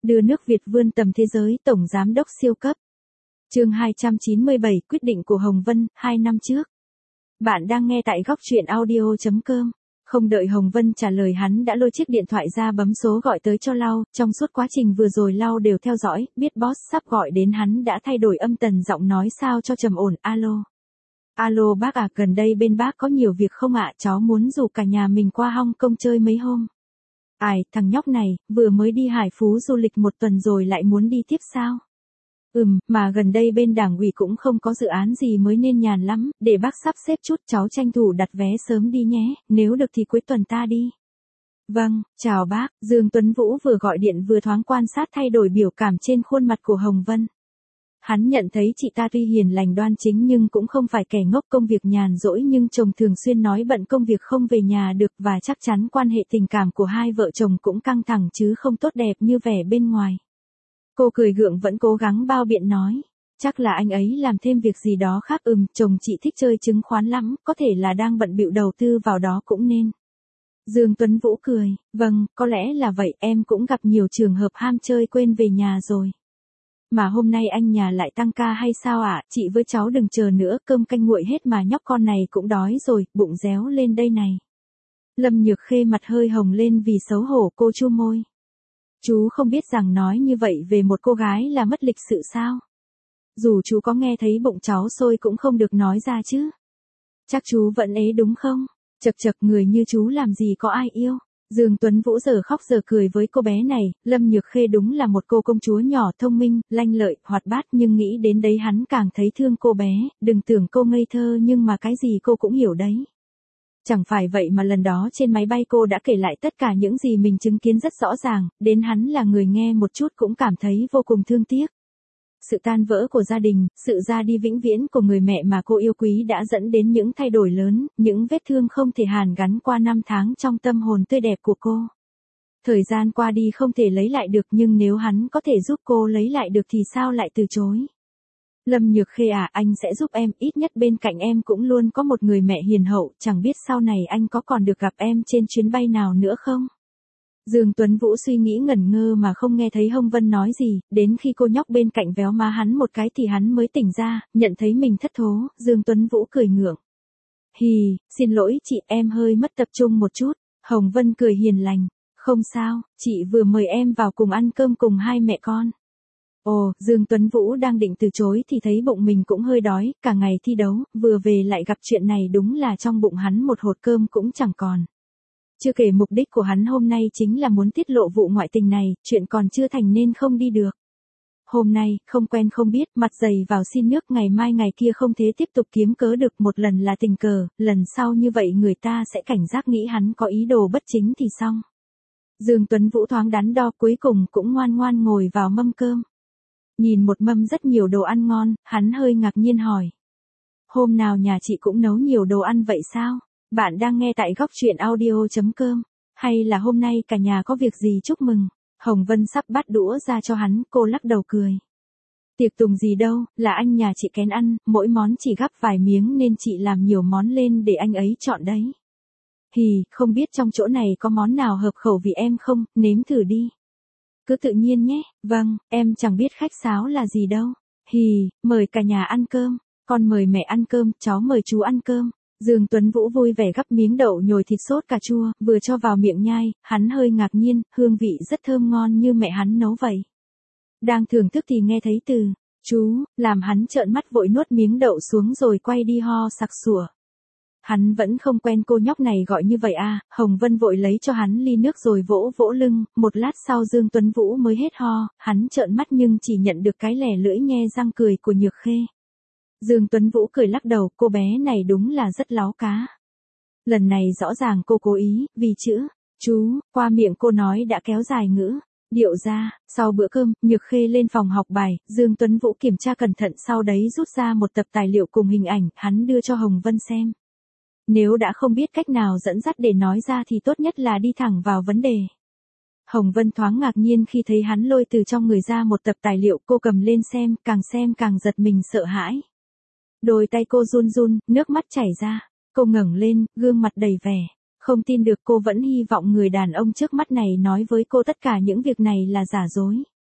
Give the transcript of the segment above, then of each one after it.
Đưa nước Việt vươn tầm thế giới, Tổng Giám đốc siêu cấp. Chương 297, quyết định của Hồng Vân, 2 năm trước. Bạn đang nghe tại góc truyện audio.com. Không đợi Hồng Vân trả lời hắn đã lôi chiếc điện thoại ra bấm số gọi tới cho Lau, trong suốt quá trình vừa rồi Lau đều theo dõi, biết boss sắp gọi đến hắn đã thay đổi âm tần giọng nói sao cho trầm ổn, alo. Alo bác à, gần đây bên bác có nhiều việc không ạ, cháu muốn rủ cả nhà mình qua Hong Kong chơi mấy hôm. Ai, thằng nhóc này, vừa mới đi Hải Phú du lịch một tuần rồi lại muốn đi tiếp sao? Mà gần đây bên đảng ủy cũng không có dự án gì mới nên nhàn lắm, để bác sắp xếp chút cháu tranh thủ đặt vé sớm đi nhé, nếu được thì cuối tuần ta đi. Vâng, chào bác, Dương Tuấn Vũ vừa gọi điện vừa thoáng quan sát thay đổi biểu cảm trên khuôn mặt của Hồng Vân. Hắn nhận thấy chị ta tuy hiền lành đoan chính nhưng cũng không phải kẻ ngốc, công việc nhàn rỗi nhưng chồng thường xuyên nói bận công việc không về nhà được và chắc chắn quan hệ tình cảm của hai vợ chồng cũng căng thẳng chứ không tốt đẹp như vẻ bên ngoài. Cô cười gượng vẫn cố gắng bao biện nói, chắc là anh ấy làm thêm việc gì đó khác. Chồng chị thích chơi chứng khoán lắm, có thể là đang bận bịu đầu tư vào đó cũng nên. Dương Tuấn Vũ cười, vâng, có lẽ là vậy, em cũng gặp nhiều trường hợp ham chơi quên về nhà rồi. Mà hôm nay anh nhà lại tăng ca hay sao ạ? Chị với cháu đừng chờ nữa, cơm canh nguội hết mà nhóc con này cũng đói rồi, bụng réo lên đây này. Lâm Nhược Khê mặt hơi hồng lên vì xấu hổ, cô chu môi. Chú không biết rằng nói như vậy về một cô gái là mất lịch sự sao? Dù chú có nghe thấy bụng cháu sôi cũng không được nói ra chứ. Chắc chú vẫn ế đúng không? Chật chật, người như chú làm gì có ai yêu. Dương Tuấn Vũ giờ khóc giờ cười với cô bé này, Lâm Nhược Khê đúng là một cô công chúa nhỏ thông minh, lanh lợi, hoạt bát nhưng nghĩ đến đấy hắn càng thấy thương cô bé, đừng tưởng cô ngây thơ nhưng mà cái gì cô cũng hiểu đấy. Chẳng phải vậy mà lần đó trên máy bay cô đã kể lại tất cả những gì mình chứng kiến rất rõ ràng, đến hắn là người nghe một chút cũng cảm thấy vô cùng thương tiếc. Sự tan vỡ của gia đình, sự ra đi vĩnh viễn của người mẹ mà cô yêu quý đã dẫn đến những thay đổi lớn, những vết thương không thể hàn gắn qua năm tháng trong tâm hồn tươi đẹp của cô. Thời gian qua đi không thể lấy lại được nhưng nếu hắn có thể giúp cô lấy lại được thì sao lại từ chối. Lâm Nhược Khê à, anh sẽ giúp em, ít nhất bên cạnh em cũng luôn có một người mẹ hiền hậu, chẳng biết sau này anh có còn được gặp em trên chuyến bay nào nữa không? Dương Tuấn Vũ suy nghĩ ngẩn ngơ mà không nghe thấy Hồng Vân nói gì, đến khi cô nhóc bên cạnh véo má hắn một cái thì hắn mới tỉnh ra, nhận thấy mình thất thố, Dương Tuấn Vũ cười ngượng. Hì, xin lỗi chị, em hơi mất tập trung một chút. Hồng Vân cười hiền lành, không sao, chị vừa mời em vào cùng ăn cơm cùng hai mẹ con. Ồ, Dương Tuấn Vũ đang định từ chối thì thấy bụng mình cũng hơi đói, cả ngày thi đấu, vừa về lại gặp chuyện này đúng là trong bụng hắn một hột cơm cũng chẳng còn. Chưa kể mục đích của hắn hôm nay chính là muốn tiết lộ vụ ngoại tình này, chuyện còn chưa thành nên không đi được. Hôm nay, không quen không biết, mặt dày vào xin nước, ngày mai ngày kia không thế tiếp tục kiếm cớ được, một lần là tình cờ, lần sau như vậy người ta sẽ cảnh giác nghĩ hắn có ý đồ bất chính thì xong. Dương Tuấn Vũ thoáng đắn đo cuối cùng cũng ngoan ngoan ngồi vào mâm cơm. Nhìn một mâm rất nhiều đồ ăn ngon, hắn hơi ngạc nhiên hỏi. Hôm nào nhà chị cũng nấu nhiều đồ ăn vậy sao? Bạn đang nghe tại góc truyện audio.com. Hay là hôm nay cả nhà có việc gì chúc mừng? Hồng Vân sắp bắt đũa ra cho hắn, cô lắc đầu cười. Tiệc tùng gì đâu, là anh nhà chị kén ăn, mỗi món chỉ gắp vài miếng nên chị làm nhiều món lên để anh ấy chọn đấy. Hì, không biết trong chỗ này có món nào hợp khẩu vị em không, nếm thử đi. Cứ tự nhiên nhé, vâng, em chẳng biết khách sáo là gì đâu. Hì, mời cả nhà ăn cơm, con mời mẹ ăn cơm, cháu mời chú ăn cơm. Dương Tuấn Vũ vui vẻ gắp miếng đậu nhồi thịt sốt cà chua, vừa cho vào miệng nhai, hắn hơi ngạc nhiên, hương vị rất thơm ngon như mẹ hắn nấu vậy. Đang thưởng thức thì nghe thấy từ, chú, làm hắn trợn mắt vội nuốt miếng đậu xuống rồi quay đi ho sặc sủa. Hắn vẫn không quen cô nhóc này gọi như vậy à, Hồng Vân vội lấy cho hắn ly nước rồi vỗ vỗ lưng, một lát sau Dương Tuấn Vũ mới hết ho, hắn trợn mắt nhưng chỉ nhận được cái lẻ lưỡi nhe răng cười của Nhược Khê. Dương Tuấn Vũ cười lắc đầu, cô bé này đúng là rất láo cá. Lần này rõ ràng cô cố ý, vì chữ, chú, qua miệng cô nói đã kéo dài ngữ, điệu ra. Sau bữa cơm, Nhược Khê lên phòng học bài, Dương Tuấn Vũ kiểm tra cẩn thận sau đấy rút ra một tập tài liệu cùng hình ảnh, hắn đưa cho Hồng Vân xem. Nếu đã không biết cách nào dẫn dắt để nói ra thì tốt nhất là đi thẳng vào vấn đề. Hồng Vân thoáng ngạc nhiên khi thấy hắn lôi từ trong người ra một tập tài liệu, cô cầm lên xem càng giật mình sợ hãi. Đôi tay cô run run, nước mắt chảy ra, cô ngẩng lên, gương mặt đầy vẻ. Không tin được, cô vẫn hy vọng người đàn ông trước mắt này nói với cô tất cả những việc này là giả dối.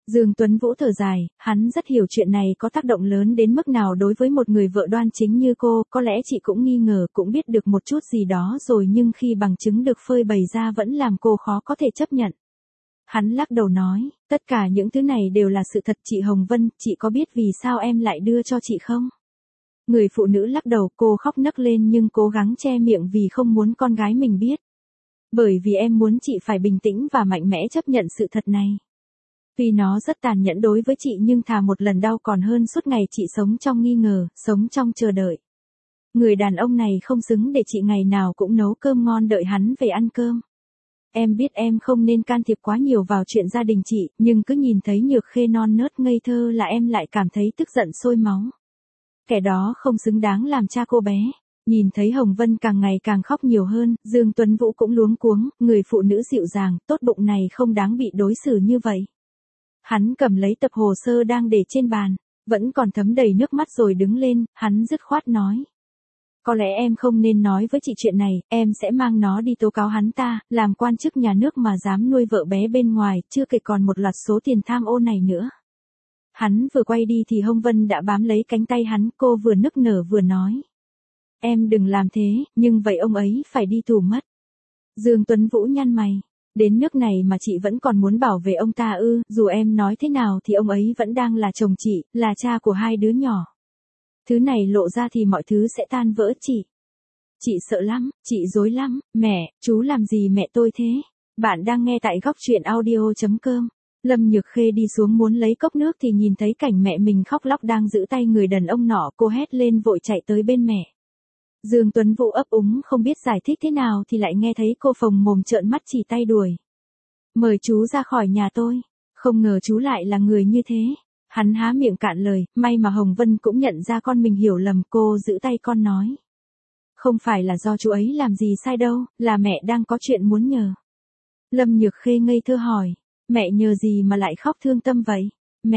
Dương Tuấn Vũ thở dài, hắn rất hiểu chuyện này có tác động lớn đến mức nào đối với một người vợ đoan chính như cô, có lẽ chị cũng nghi ngờ, cũng biết được một chút gì đó rồi nhưng khi bằng chứng được phơi bày ra vẫn làm cô khó có thể chấp nhận. Hắn lắc đầu nói, tất cả những thứ này đều là sự thật chị Hồng Vân, chị có biết vì sao em lại đưa cho chị không? Người phụ nữ lắc đầu, cô khóc nấc lên nhưng cố gắng che miệng vì không muốn con gái mình biết. Bởi vì em muốn chị phải bình tĩnh và mạnh mẽ chấp nhận sự thật này. Vì nó rất tàn nhẫn đối với chị nhưng thà một lần đau còn hơn suốt ngày chị sống trong nghi ngờ, sống trong chờ đợi. Người đàn ông này không xứng để chị ngày nào cũng nấu cơm ngon đợi hắn về ăn cơm. Em biết em không nên can thiệp quá nhiều vào chuyện gia đình chị, nhưng cứ nhìn thấy Nhược Khê non nớt ngây thơ là em lại cảm thấy tức giận sôi máu. Kẻ đó không xứng đáng làm cha cô bé. Nhìn thấy Hồng Vân càng ngày càng khóc nhiều hơn, Dương Tuấn Vũ cũng luống cuống, người phụ nữ dịu dàng, tốt bụng này không đáng bị đối xử như vậy. Hắn cầm lấy tập hồ sơ đang để trên bàn, vẫn còn thấm đầy nước mắt rồi đứng lên, hắn dứt khoát nói. Có lẽ em không nên nói với chị chuyện này, em sẽ mang nó đi tố cáo hắn ta, làm quan chức nhà nước mà dám nuôi vợ bé bên ngoài, chưa kể còn một loạt số tiền tham ô này nữa. Hắn vừa quay đi thì Hồng Vân đã bám lấy cánh tay hắn, cô vừa nức nở vừa nói. Em đừng làm thế, nhưng vậy ông ấy phải đi tù mất. Dương Tuấn Vũ nhăn mày. Đến nước này mà chị vẫn còn muốn bảo vệ ông ta ư, dù em nói thế nào thì ông ấy vẫn đang là chồng chị, là cha của hai đứa nhỏ. Thứ này lộ ra thì mọi thứ sẽ tan vỡ chị. Chị sợ lắm, chị rối lắm, mẹ, chú làm gì mẹ tôi thế? Bạn đang nghe tại góc truyện audio.com. Lâm Nhược Khê đi xuống muốn lấy cốc nước thì nhìn thấy cảnh mẹ mình khóc lóc đang giữ tay người đàn ông nọ, cô hét lên vội chạy tới bên mẹ. Dương Tuấn Vũ ấp úng không biết giải thích thế nào thì lại nghe thấy cô phồng mồm trợn mắt chỉ tay đuổi. Mời chú ra khỏi nhà tôi. Không ngờ chú lại là người như thế. Hắn há miệng cạn lời, may mà Hồng Vân cũng nhận ra con mình hiểu lầm, cô giữ tay con nói. Không phải là do chú ấy làm gì sai đâu, là mẹ đang có chuyện muốn nhờ. Lâm Nhược Khê ngây thơ hỏi, mẹ nhờ gì mà lại khóc thương tâm vậy?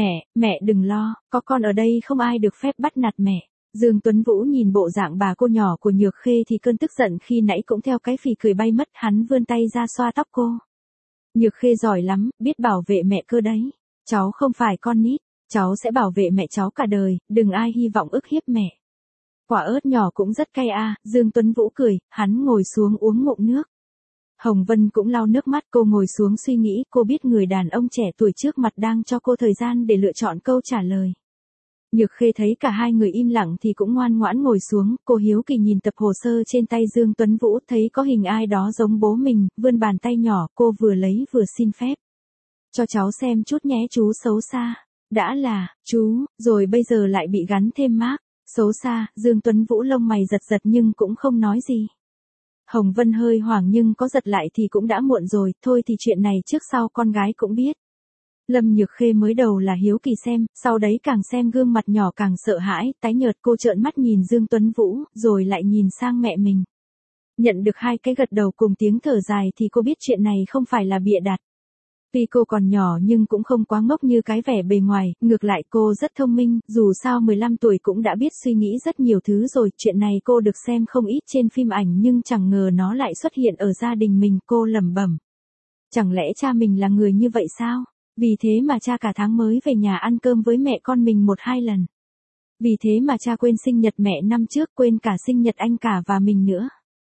Mẹ đừng lo, có con ở đây không ai được phép bắt nạt mẹ. Dương Tuấn Vũ nhìn bộ dạng bà cô nhỏ của Nhược Khê thì cơn tức giận khi nãy cũng theo cái phì cười bay mất, hắn vươn tay ra xoa tóc cô. Nhược Khê giỏi lắm, biết bảo vệ mẹ cơ đấy. Cháu không phải con nít, cháu sẽ bảo vệ mẹ cháu cả đời, đừng ai hy vọng ức hiếp mẹ. Quả ớt nhỏ cũng rất cay à, Dương Tuấn Vũ cười, hắn ngồi xuống uống ngụm nước. Hồng Vân cũng lau nước mắt, cô ngồi xuống suy nghĩ, cô biết người đàn ông trẻ tuổi trước mặt đang cho cô thời gian để lựa chọn câu trả lời. Nhược Khê thấy cả hai người im lặng thì cũng ngoan ngoãn ngồi xuống, cô hiếu kỳ nhìn tập hồ sơ trên tay Dương Tuấn Vũ, thấy có hình ai đó giống bố mình, vươn bàn tay nhỏ, cô vừa lấy vừa xin phép. Cho cháu xem chút nhé chú xấu xa. Đã là, chú, rồi bây giờ lại bị gắn thêm mác, xấu xa, Dương Tuấn Vũ lông mày giật giật nhưng cũng không nói gì. Hồng Vân hơi hoảng nhưng có giật lại thì cũng đã muộn rồi, thôi thì chuyện này trước sau con gái cũng biết. Lâm Nhược Khê mới đầu là hiếu kỳ xem, sau đấy càng xem gương mặt nhỏ càng sợ hãi, tái nhợt cô trợn mắt nhìn Dương Tuấn Vũ, rồi lại nhìn sang mẹ mình. Nhận được hai cái gật đầu cùng tiếng thở dài thì cô biết chuyện này không phải là bịa đặt. Tuy cô còn nhỏ nhưng cũng không quá ngốc như cái vẻ bề ngoài, ngược lại cô rất thông minh, dù sao 15 tuổi cũng đã biết suy nghĩ rất nhiều thứ rồi, chuyện này cô được xem không ít trên phim ảnh nhưng chẳng ngờ nó lại xuất hiện ở gia đình mình, cô lẩm bẩm. Chẳng lẽ cha mình là người như vậy sao? Vì thế mà cha cả tháng mới về nhà ăn cơm với mẹ con mình 1-2 lần. Vì thế mà cha quên sinh nhật mẹ năm trước, quên cả sinh nhật anh cả và mình nữa.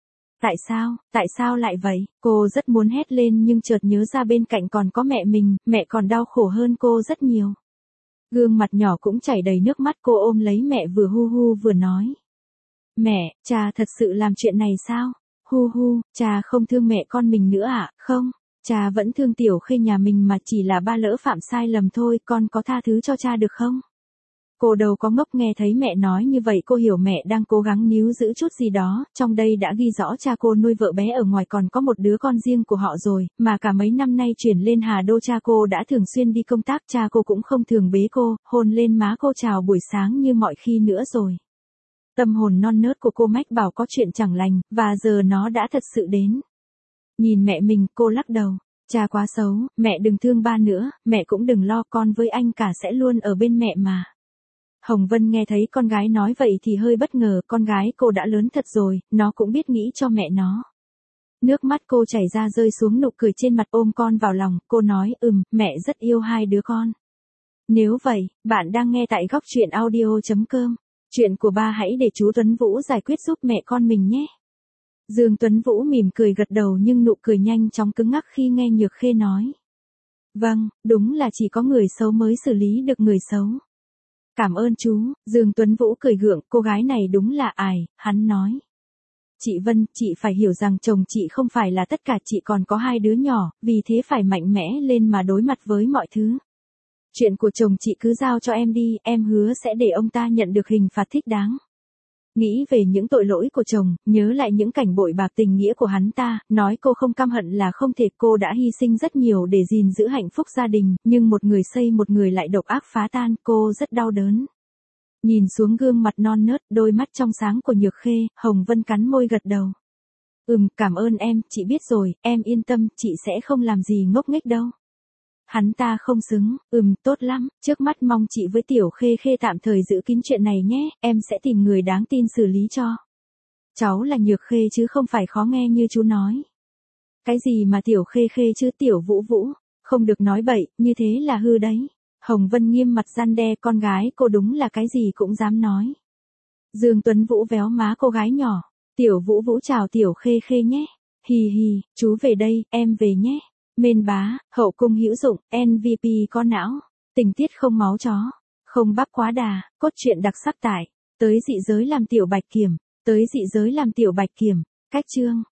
Tại sao lại vậy? Cô rất muốn hét lên nhưng chợt nhớ ra bên cạnh còn có mẹ mình, mẹ còn đau khổ hơn cô rất nhiều. Gương mặt nhỏ cũng chảy đầy nước mắt, cô ôm lấy mẹ vừa hu hu vừa nói. Mẹ, cha thật sự làm chuyện này sao? Hu hu, cha không thương mẹ con mình nữa à? Không, cha vẫn thương Tiểu Khê nhà mình mà, chỉ là ba lỡ phạm sai lầm thôi, con có tha thứ cho cha được không? Cô đâu có ngốc, nghe thấy mẹ nói như vậy cô hiểu mẹ đang cố gắng níu giữ chút gì đó, trong đây đã ghi rõ cha cô nuôi vợ bé ở ngoài còn có một đứa con riêng của họ rồi, mà cả mấy năm nay chuyển lên Hà Đô cha cô đã thường xuyên đi công tác, cha cô cũng không thường bế cô, hôn lên má cô chào buổi sáng như mọi khi nữa rồi. Tâm hồn non nớt của cô mách bảo có chuyện chẳng lành, và giờ nó đã thật sự đến. Nhìn mẹ mình, cô lắc đầu. Cha quá xấu, mẹ đừng thương ba nữa, mẹ cũng đừng lo, con với anh cả sẽ luôn ở bên mẹ mà. Hồng Vân nghe thấy con gái nói vậy thì hơi bất ngờ, con gái cô đã lớn thật rồi, nó cũng biết nghĩ cho mẹ nó. Nước mắt cô chảy ra rơi xuống, nụ cười trên mặt ôm con vào lòng, cô nói, mẹ rất yêu hai đứa con. Nếu vậy, bạn đang nghe tại góc truyện audio.com. Chuyện của ba hãy để chú Tuấn Vũ giải quyết giúp mẹ con mình nhé. Dương Tuấn Vũ mỉm cười gật đầu nhưng nụ cười nhanh chóng cứng ngắc khi nghe Nhược Khê nói. Vâng, đúng là chỉ có người xấu mới xử lý được người xấu. Cảm ơn chú, Dương Tuấn Vũ cười gượng, cô gái này đúng là ải, hắn nói. Chị Vân, chị phải hiểu rằng chồng chị không phải là tất cả, chị còn có 2 đứa nhỏ, vì thế phải mạnh mẽ lên mà đối mặt với mọi thứ. Chuyện của chồng chị cứ giao cho em đi, em hứa sẽ để ông ta nhận được hình phạt thích đáng. Nghĩ về những tội lỗi của chồng, nhớ lại những cảnh bội bạc tình nghĩa của hắn ta, nói cô không căm hận là không thể, cô đã hy sinh rất nhiều để gìn giữ hạnh phúc gia đình, nhưng một người xây một người lại độc ác phá tan, cô rất đau đớn. Nhìn xuống gương mặt non nớt, đôi mắt trong sáng của Nhược Khê, Hồng Vân cắn môi gật đầu. Cảm ơn em, chị biết rồi, em yên tâm, chị sẽ không làm gì ngốc nghếch đâu. Hắn ta không xứng, tốt lắm, trước mắt mong chị với Tiểu Khê Khê tạm thời giữ kín chuyện này nhé, em sẽ tìm người đáng tin xử lý cho. Cháu là Nhược Khê chứ không phải khó nghe như chú nói. Cái gì mà Tiểu Khê Khê chứ Tiểu Vũ Vũ, không được nói bậy, như thế là hư đấy. Hồng Vân nghiêm mặt răn đe, con gái cô đúng là cái gì cũng dám nói. Dương Tuấn Vũ véo má cô gái nhỏ, Tiểu Vũ Vũ chào Tiểu Khê Khê nhé. Hì hì, chú về đây, em về nhé. Mên bá, hậu cung hữu dụng, MVP có não, tình tiết không máu chó, không bắp quá đà, cốt truyện đặc sắc tại, tới dị giới làm Tiểu Bạch Kiểm, cách chương.